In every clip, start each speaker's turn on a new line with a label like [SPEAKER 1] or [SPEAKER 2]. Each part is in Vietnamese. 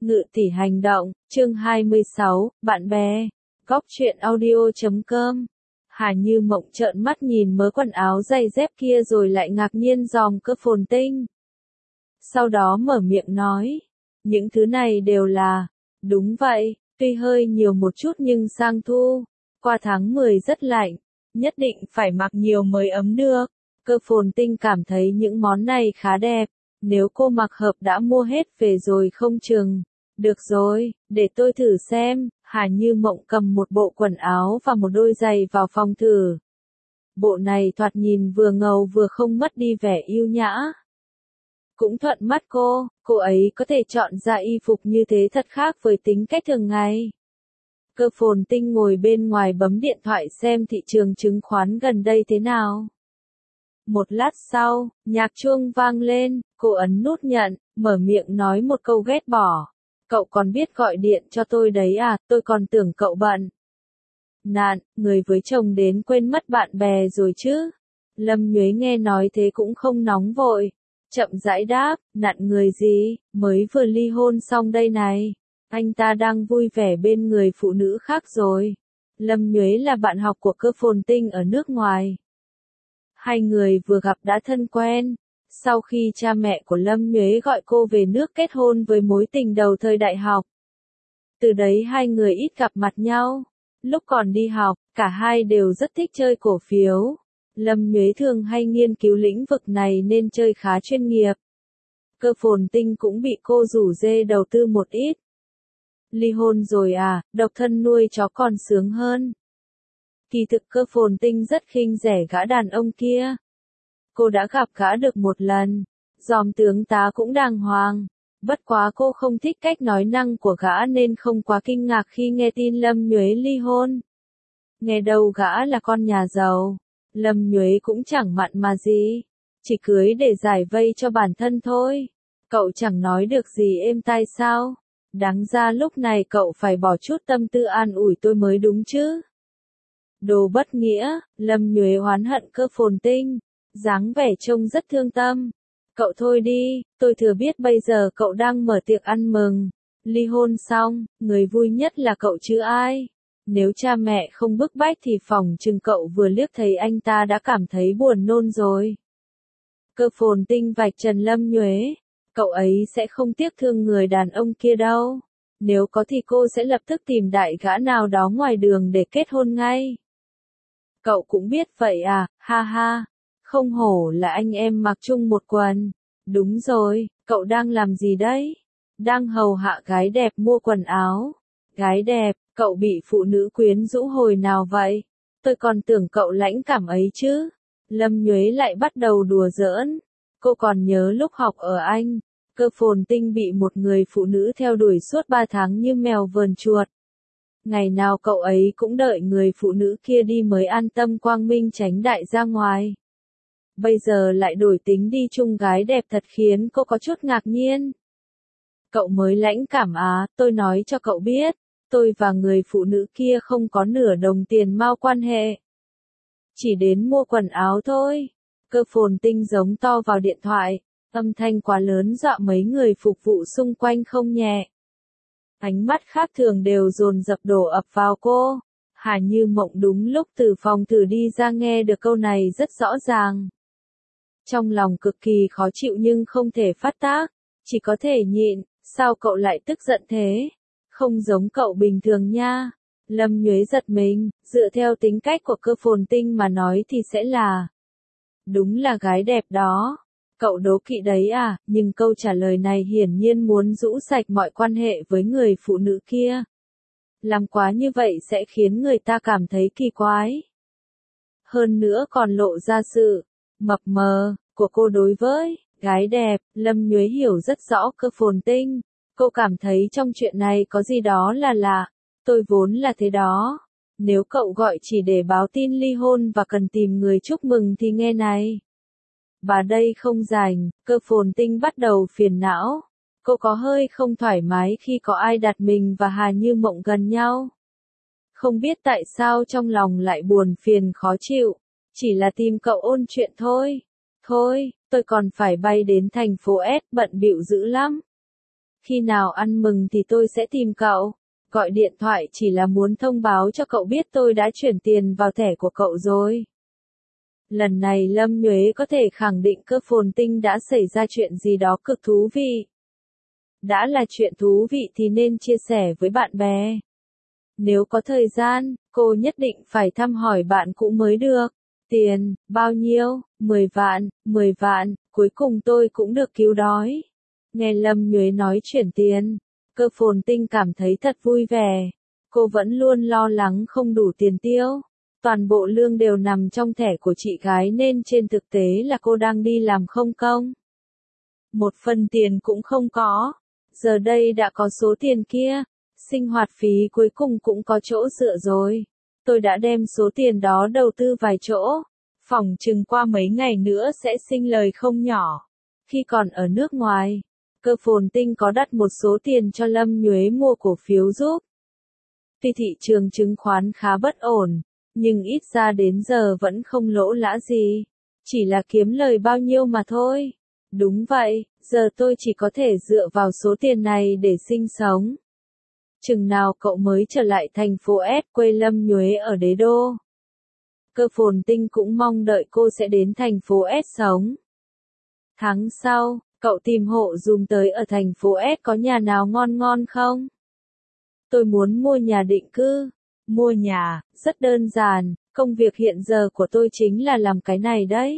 [SPEAKER 1] Ngự tỷ hành động, chương 26, bạn bè. Góc truyện audio.com. Hà Như Mộng trợn mắt nhìn mớ quần áo giày dép kia rồi lại ngạc nhiên dòm Cơ Phồn Tinh. Sau đó mở miệng nói, những thứ này đều là, đúng vậy, tuy hơi nhiều một chút nhưng sang thu, qua tháng 10 rất lạnh, nhất định phải mặc nhiều mới ấm được. Cơ Phồn Tinh cảm thấy những món này khá đẹp, nếu cô mặc hợp đã mua hết về rồi không chừng. Được rồi, để tôi thử xem. Hà Như Mộng cầm một bộ quần áo và một đôi giày vào phòng thử. Bộ này thoạt nhìn vừa ngầu vừa không mất đi vẻ yêu nhã. Cũng thuận mắt cô ấy có thể chọn ra y phục như thế thật khác với tính cách thường ngày. Cơ Phồn Tinh ngồi bên ngoài bấm điện thoại xem thị trường chứng khoán gần đây thế nào. Một lát sau, nhạc chuông vang lên, cô ấn nút nhận, mở miệng nói một câu ghét bỏ. Cậu còn biết gọi điện cho tôi đấy à, tôi còn tưởng cậu bận. Nạn, người với chồng đến quên mất bạn bè rồi chứ. Lâm Nhuế nghe nói thế cũng không nóng vội. Chậm rãi đáp, nạn người gì, mới vừa ly hôn xong đây này. Anh ta đang vui vẻ bên người phụ nữ khác rồi. Lâm Nhuế là bạn học của Cơ Phồn Tinh ở nước ngoài. Hai người vừa gặp đã thân quen. Sau khi cha mẹ của Lâm Nhuế gọi cô về nước kết hôn với mối tình đầu thời đại học. Từ đấy hai người ít gặp mặt nhau. Lúc còn đi học, cả hai đều rất thích chơi cổ phiếu. Lâm Nhuế thường hay nghiên cứu lĩnh vực này nên chơi khá chuyên nghiệp. Cơ Phồn Tinh cũng bị cô rủ rê đầu tư một ít. Ly hôn rồi à, độc thân nuôi chó còn sướng hơn. Kỳ thực Cơ Phồn Tinh rất khinh rẻ gã đàn ông kia. Cô đã gặp gã được một lần, dòm tướng tá cũng đàng hoàng. Bất quá cô không thích cách nói năng của gã nên không quá kinh ngạc khi nghe tin Lâm Nhuế ly hôn. Nghe đâu gã là con nhà giàu, Lâm Nhuế cũng chẳng mặn mà gì, chỉ cưới để giải vây cho bản thân thôi. Cậu chẳng nói được gì êm tai sao? Đáng ra lúc này cậu phải bỏ chút tâm tư an ủi tôi mới đúng chứ. Đồ bất nghĩa, Lâm Nhuế oán hận Cơ Phồn Tinh. Dáng vẻ trông rất thương tâm. Cậu thôi đi, tôi thừa biết bây giờ cậu đang mở tiệc ăn mừng. Ly hôn xong, người vui nhất là cậu chứ ai. Nếu cha mẹ không bức bách thì phỏng chừng cậu vừa liếc thấy anh ta đã cảm thấy buồn nôn rồi. Cơ Phồn Tinh vạch trần Lâm Nhuế. Cậu ấy sẽ không tiếc thương người đàn ông kia đâu. Nếu có thì cô sẽ lập tức tìm đại gã nào đó ngoài đường để kết hôn ngay. Cậu cũng biết vậy à, ha ha. Không hổ là anh em mặc chung một quần. Đúng rồi, cậu đang làm gì đấy? Đang hầu hạ gái đẹp mua quần áo. Gái đẹp, cậu bị phụ nữ quyến rũ hồi nào vậy? Tôi còn tưởng cậu lãnh cảm ấy chứ. Lâm Nhuế lại bắt đầu đùa giỡn. Cô còn nhớ lúc học ở Anh, Cơ Phồn Tinh bị một người phụ nữ theo đuổi suốt 3 tháng như mèo vờn chuột. Ngày nào cậu ấy cũng đợi người phụ nữ kia đi mới an tâm quang minh tránh đại ra ngoài. Bây giờ lại đổi tính đi chung gái đẹp thật khiến cô có chút ngạc nhiên. Cậu mới lãnh cảm á, tôi nói cho cậu biết, tôi và người phụ nữ kia không có nửa đồng tiền mao quan hệ. Chỉ đến mua quần áo thôi. Cơ Phồn Tinh giống to vào điện thoại, âm thanh quá lớn dọa mấy người phục vụ xung quanh không nhẹ. Ánh mắt khác thường đều dồn dập đổ ập vào cô. Hà Như Mộng đúng lúc từ phòng thử đi ra nghe được câu này rất rõ ràng. Trong lòng cực kỳ khó chịu nhưng không thể phát tác, chỉ có thể nhịn. Sao cậu lại tức giận thế? Không giống cậu bình thường nha. Lâm Nhuế giật mình, dựa theo tính cách của Cơ Phồn Tinh mà nói thì sẽ là. Đúng là gái đẹp đó. Cậu đố kỵ đấy à, nhưng câu trả lời này hiển nhiên muốn rũ sạch mọi quan hệ với người phụ nữ kia. Làm quá như vậy sẽ khiến người ta cảm thấy kỳ quái. Hơn nữa còn lộ ra sự mập mờ của cô đối với gái đẹp. Lâm Nhuế hiểu rất rõ Cơ Phồn Tinh. Cô cảm thấy trong chuyện này có gì đó là lạ. Tôi vốn là thế đó. Nếu cậu gọi chỉ để báo tin ly hôn và cần tìm người chúc mừng thì nghe này. Bà đây không rảnh. Cơ Phồn Tinh bắt đầu phiền não. Cô có hơi không thoải mái khi có ai đặt mình và Hà Như Mộng gần nhau. Không biết tại sao trong lòng lại buồn phiền khó chịu. Chỉ là tìm cậu ôn chuyện thôi. Thôi, tôi còn phải bay đến thành phố S, bận bịu dữ lắm. Khi nào ăn mừng thì tôi sẽ tìm cậu. Gọi điện thoại chỉ là muốn thông báo cho cậu biết tôi đã chuyển tiền vào thẻ của cậu rồi. Lần này Lâm Nhuế có thể khẳng định cơ phồn tinh đã xảy ra chuyện gì đó cực thú vị. Đã là chuyện thú vị thì nên chia sẻ với bạn bè. Nếu có thời gian, cô nhất định phải thăm hỏi bạn cũ mới được. Tiền, bao nhiêu? 10 vạn, 10 vạn, cuối cùng tôi cũng được cứu đói. Nghe Lâm Nhuế nói chuyển tiền, cơ phồn tinh cảm thấy thật vui vẻ. Cô vẫn luôn lo lắng không đủ tiền tiêu. Toàn bộ lương đều nằm trong thẻ của chị gái nên trên thực tế là cô đang đi làm không công. Một phần tiền cũng không có. Giờ đây đã có số tiền kia. Sinh hoạt phí cuối cùng cũng có chỗ dựa rồi. Tôi đã đem số tiền đó đầu tư vài chỗ. Phỏng chừng qua mấy ngày nữa sẽ sinh lời không nhỏ. Khi còn ở nước ngoài, cơ phồn tinh có đặt một số tiền cho Lâm Nhuế mua cổ phiếu giúp. Tuy thị trường chứng khoán khá bất ổn, nhưng ít ra đến giờ vẫn không lỗ lã gì. Chỉ là kiếm lời bao nhiêu mà thôi. Đúng vậy, giờ tôi chỉ có thể dựa vào số tiền này để sinh sống. Chừng nào cậu mới trở lại thành phố S quê Lâm Nhuế ở Đế Đô. Cơ phồn tinh cũng mong đợi cô sẽ đến thành phố S sống. Tháng sau, cậu tìm hộ dùm tới ở thành phố S có nhà nào ngon ngon không? Tôi muốn mua nhà định cư. Mua nhà, rất đơn giản, công việc hiện giờ của tôi chính là làm cái này đấy.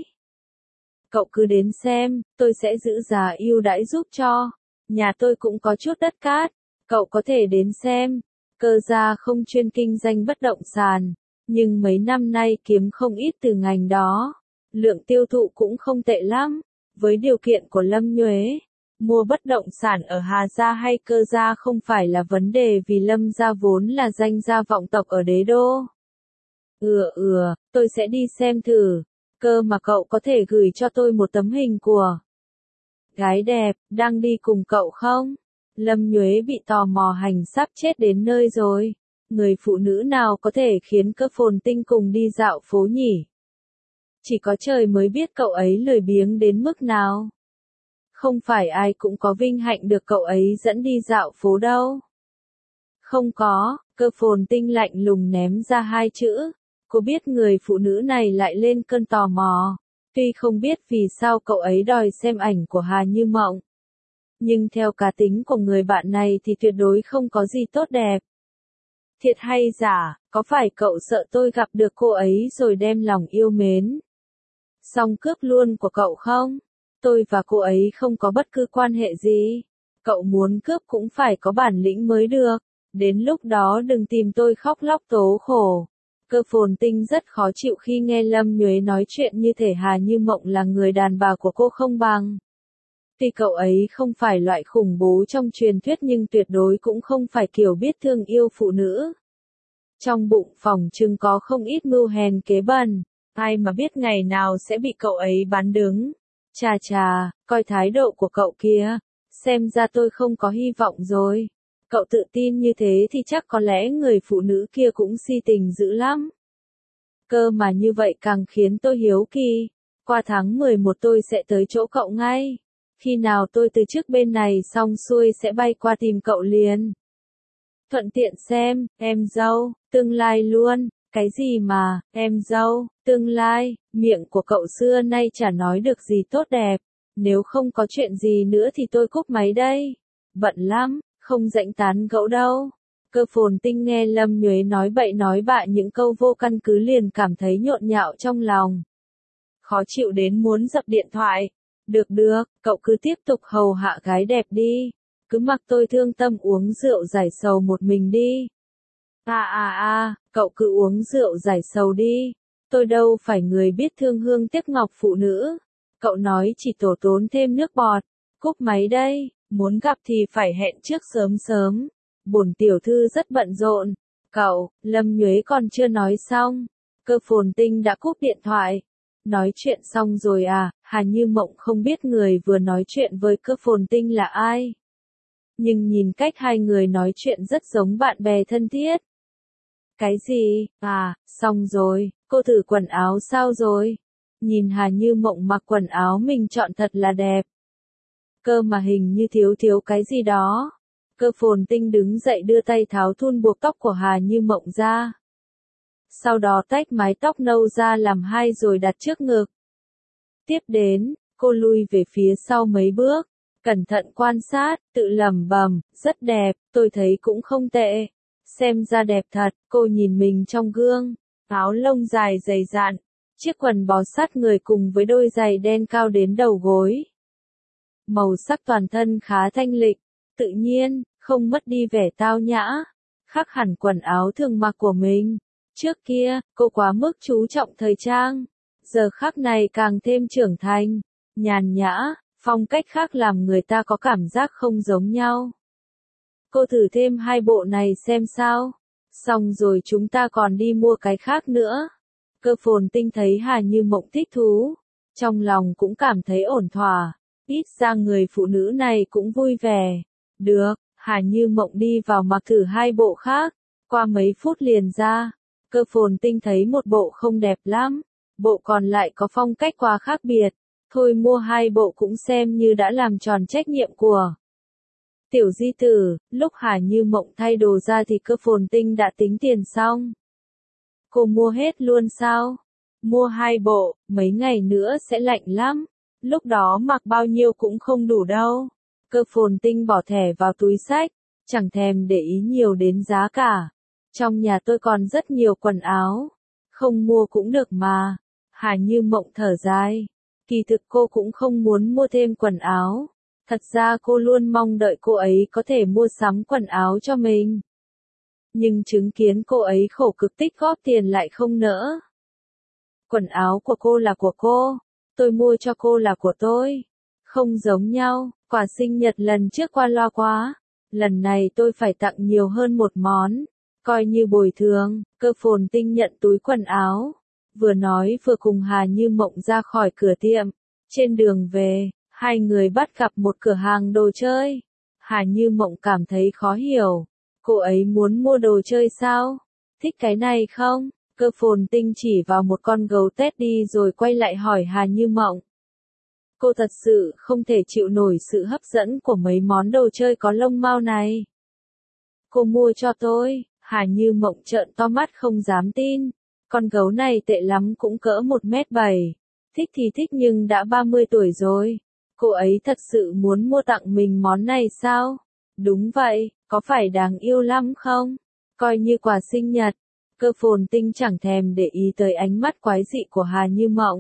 [SPEAKER 1] Cậu cứ đến xem, tôi sẽ giữ giá ưu đãi giúp cho. Nhà tôi cũng có chút đất cát, cậu có thể đến xem. Cơ gia không chuyên kinh doanh bất động sản, nhưng mấy năm nay kiếm không ít từ ngành đó. Lượng tiêu thụ cũng không tệ lắm. Với điều kiện của Lâm Nhuế, mua bất động sản ở Hà Gia hay Cơ gia không phải là vấn đề vì Lâm gia vốn là danh gia vọng tộc ở Đế Đô. Tôi sẽ đi xem thử. Cơ mà cậu có thể gửi cho tôi một tấm hình của gái đẹp, đang đi cùng cậu không? Lâm Nhuế bị tò mò hành sắp chết đến nơi rồi. Người phụ nữ nào có thể khiến cơ phồn tinh cùng đi dạo phố nhỉ? Chỉ có trời mới biết cậu ấy lười biếng đến mức nào. Không phải ai cũng có vinh hạnh được cậu ấy dẫn đi dạo phố đâu. Không có, cơ phồn tinh lạnh lùng ném ra hai chữ. Cô biết người phụ nữ này lại lên cơn tò mò. Tuy không biết vì sao cậu ấy đòi xem ảnh của Hà Như Mộng. Nhưng theo cá tính của người bạn này thì tuyệt đối không có gì tốt đẹp. Thiệt hay giả, có phải cậu sợ tôi gặp được cô ấy rồi đem lòng yêu mến xong cướp luôn của cậu không? Tôi và cô ấy không có bất cứ quan hệ gì. Cậu muốn cướp cũng phải có bản lĩnh mới được. Đến lúc đó đừng tìm tôi khóc lóc tố khổ. Cơ phồn tinh rất khó chịu khi nghe Lâm Nhuế nói chuyện như thể Hà Như Mộng là người đàn bà của cô không bằng. Tuy cậu ấy không phải loại khủng bố trong truyền thuyết nhưng tuyệt đối cũng không phải kiểu biết thương yêu phụ nữ. Trong bụng phỏng chừng có không ít mưu hèn kế bẩn. Ai mà biết ngày nào sẽ bị cậu ấy bán đứng. Chà, coi thái độ của cậu kia. Xem ra tôi không có hy vọng rồi. Cậu tự tin như thế thì chắc có lẽ người phụ nữ kia cũng si tình dữ lắm. Cơ mà như vậy càng khiến tôi hiếu kỳ. Qua tháng 11 tôi sẽ tới chỗ cậu ngay. Khi nào tôi từ trước bên này xong xuôi sẽ bay qua tìm cậu liền. Thuận tiện xem, em dâu, tương lai luôn. Cái gì mà, em dâu, tương lai, miệng của cậu xưa nay chả nói được gì tốt đẹp. Nếu không có chuyện gì nữa thì tôi cúp máy đây. Bận lắm, không rảnh tán gẫu đâu. Cơ phồn tinh nghe Lâm Nhuế nói bậy nói bạ những câu vô căn cứ liền cảm thấy nhộn nhạo trong lòng. Khó chịu đến muốn dập điện thoại. Được, cậu cứ tiếp tục hầu hạ gái đẹp đi. Cứ mặc tôi thương tâm uống rượu giải sầu một mình đi. Cậu cứ uống rượu giải sầu đi. Tôi đâu phải người biết thương hương tiếc ngọc phụ nữ. Cậu nói chỉ tổ tốn thêm nước bọt. Cúp máy đây, muốn gặp thì phải hẹn trước sớm. Bổn tiểu thư rất bận rộn. Cậu, Lâm Nhuế còn chưa nói xong. Cơ phồn tinh đã cúp điện thoại. Nói chuyện xong rồi à, Hà Như Mộng không biết người vừa nói chuyện với cơ phồn tinh là ai. Nhưng nhìn cách hai người nói chuyện rất giống bạn bè thân thiết. Cái gì? Xong rồi, cô thử quần áo sao rồi? Nhìn Hà Như Mộng mặc quần áo mình chọn thật là đẹp. Cơ mà hình như thiếu thiếu cái gì đó. Cơ Phồn Tinh đứng dậy đưa tay tháo thun buộc tóc của Hà Như Mộng ra. Sau đó tách mái tóc nâu ra làm hai rồi đặt trước ngực. Tiếp đến, cô lui về phía sau mấy bước, cẩn thận quan sát, tự lẩm bẩm, rất đẹp, tôi thấy cũng không tệ. Xem ra đẹp thật, cô nhìn mình trong gương, áo lông dài dày dặn, chiếc quần bó sát người cùng với đôi giày đen cao đến đầu gối. Màu sắc toàn thân khá thanh lịch, tự nhiên, không mất đi vẻ tao nhã, khác hẳn quần áo thường mặc của mình. Trước kia, cô quá mức chú trọng thời trang, giờ khắc này càng thêm trưởng thành, nhàn nhã, phong cách khác làm người ta có cảm giác không giống nhau. Cô thử thêm hai bộ này xem sao, xong rồi chúng ta còn đi mua cái khác nữa. Cơ Phồn Tinh thấy Hà Như Mộng thích thú, trong lòng cũng cảm thấy ổn thỏa, ít ra người phụ nữ này cũng vui vẻ. Được, Hà Như Mộng đi vào mặc thử hai bộ khác, qua mấy phút liền ra. Cơ Phồn Tinh thấy một bộ không đẹp lắm, bộ còn lại có phong cách quá khác biệt, thôi mua hai bộ cũng xem như đã làm tròn trách nhiệm của tiểu di tử. Lúc Hà Như Mộng thay đồ ra thì Cơ Phồn Tinh đã tính tiền xong. Cô mua hết luôn sao? Mua hai bộ, mấy ngày nữa sẽ lạnh lắm, lúc đó mặc bao nhiêu cũng không đủ đâu. Cơ Phồn Tinh bỏ thẻ vào túi xách, chẳng thèm để ý nhiều đến giá cả. Trong nhà tôi còn rất nhiều quần áo, không mua cũng được mà. Hà Như Mộng thở dài, kỳ thực cô cũng không muốn mua thêm quần áo. Thật ra cô luôn mong đợi cô ấy có thể mua sắm quần áo cho mình. Nhưng chứng kiến cô ấy khổ cực tích góp tiền lại không nỡ. Quần áo của cô là của cô, tôi mua cho cô là của tôi. Không giống nhau, quà sinh nhật lần trước qua loa quá. Lần này tôi phải tặng nhiều hơn một món, coi như bồi thường. Cơ Phồn Tinh nhận túi quần áo, vừa nói vừa cùng Hà Như Mộng ra khỏi cửa tiệm. Trên đường về, hai người bắt gặp một cửa hàng đồ chơi. Hà Như Mộng cảm thấy khó hiểu, cô ấy muốn mua đồ chơi sao? Thích cái này không? Cơ Phồn Tinh chỉ vào một con gấu Teddy rồi quay lại hỏi Hà Như Mộng. Cô thật sự không thể chịu nổi sự hấp dẫn của mấy món đồ chơi có lông mao này. Cô mua cho tôi. Hà Như Mộng trợn to mắt không dám tin. Con gấu này tệ lắm cũng cỡ 1m7. Thích thì thích nhưng đã 30 tuổi rồi. Cô ấy thật sự muốn mua tặng mình món này sao? Đúng vậy, có phải đáng yêu lắm không? Coi như quà sinh nhật. Cơ Phồn Tinh chẳng thèm để ý tới ánh mắt quái dị của Hà Như Mộng.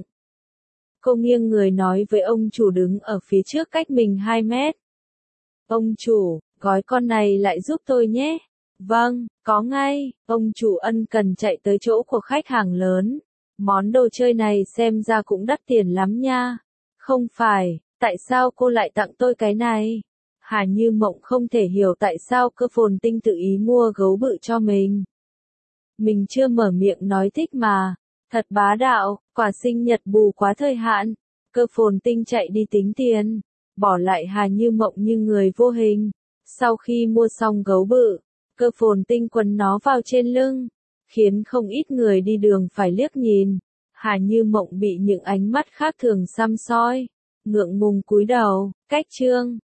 [SPEAKER 1] Cô nghiêng người nói với ông chủ đứng ở phía trước cách mình 2 mét. Ông chủ, gói con này lại giúp tôi nhé. Vâng, có ngay. Ông chủ ân cần chạy tới chỗ của khách hàng lớn. Món đồ chơi này xem ra cũng đắt tiền lắm nha. Không phải, tại sao cô lại tặng tôi cái này? Hà Như Mộng không thể hiểu tại sao Cơ Phồn Tinh tự ý mua gấu bự cho mình. Mình chưa mở miệng nói thích mà. Thật bá đạo, quà sinh nhật bù quá thời hạn. Cơ Phồn Tinh chạy đi tính tiền, bỏ lại Hà Như Mộng như người vô hình. Sau khi mua xong gấu bự, Cơ Phồn Tinh quấn nó vào trên lưng, khiến không ít người đi đường phải liếc nhìn. Hà Như Mộng bị những ánh mắt khác thường săm soi, ngượng ngùng cúi đầu. Cách chương